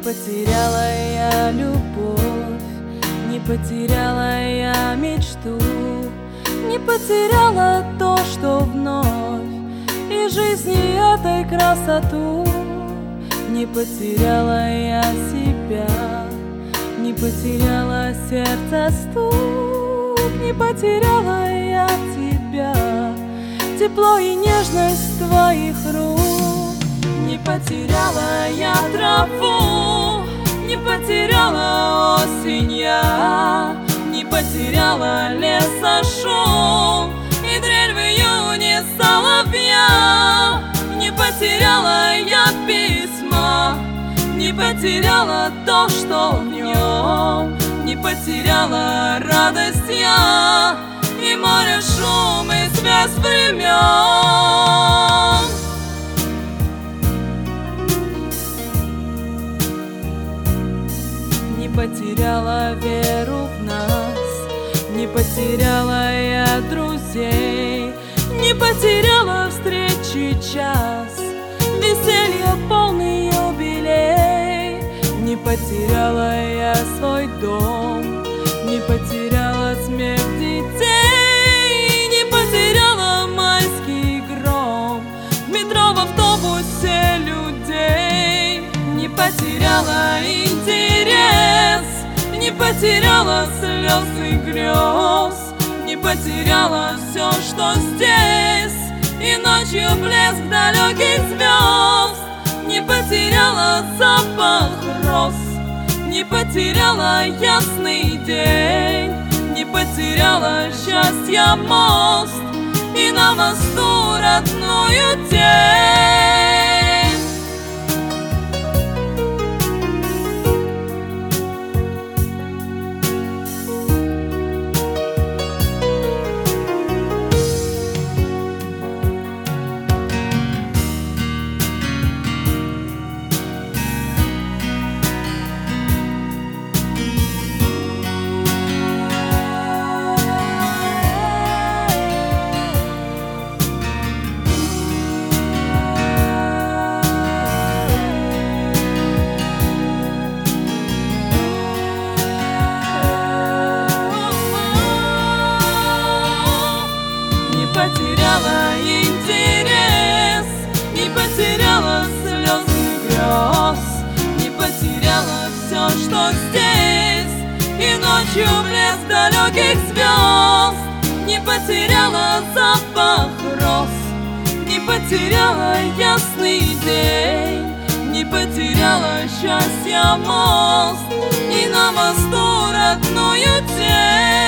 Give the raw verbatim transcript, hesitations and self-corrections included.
потеряла я любовь, не потеряла я мечту, не потеряла то, что вновь, и жизни этой красоту. Не потеряла я себя, не потеряла сердце стук, не потеряла я тебя, тепло и нежность твоих рук. Не потеряла я траву, не потеряла осень я, не потеряла леса шум и трель в июне соловья. Не потеряла я письма, не потеряла то, что в нем, не потеряла радость я и море шум и связь времен. Не потеряла веру в нас, не потеряла я друзей, не потеряла встречи час, веселье полный юбилей. Не потеряла я свой дом, не потеряла смех детей, не потеряла майский гром в метро, в автобусе людей. Не потеряла интерес, не потеряла слез и грез, не потеряла все, что здесь, и ночью блеск далеких звезд. Не потеряла запах роз, не потеряла ясный день, не потеряла счастья мост и на мосту родную тень. Не потеряла интерес, не потеряла слез и грез, не потеряла все, что здесь, и ночью блеск далеких звезд. Не потеряла запах роз, не потеряла ясный день, не потеряла счастья мост и на мосту родную тень.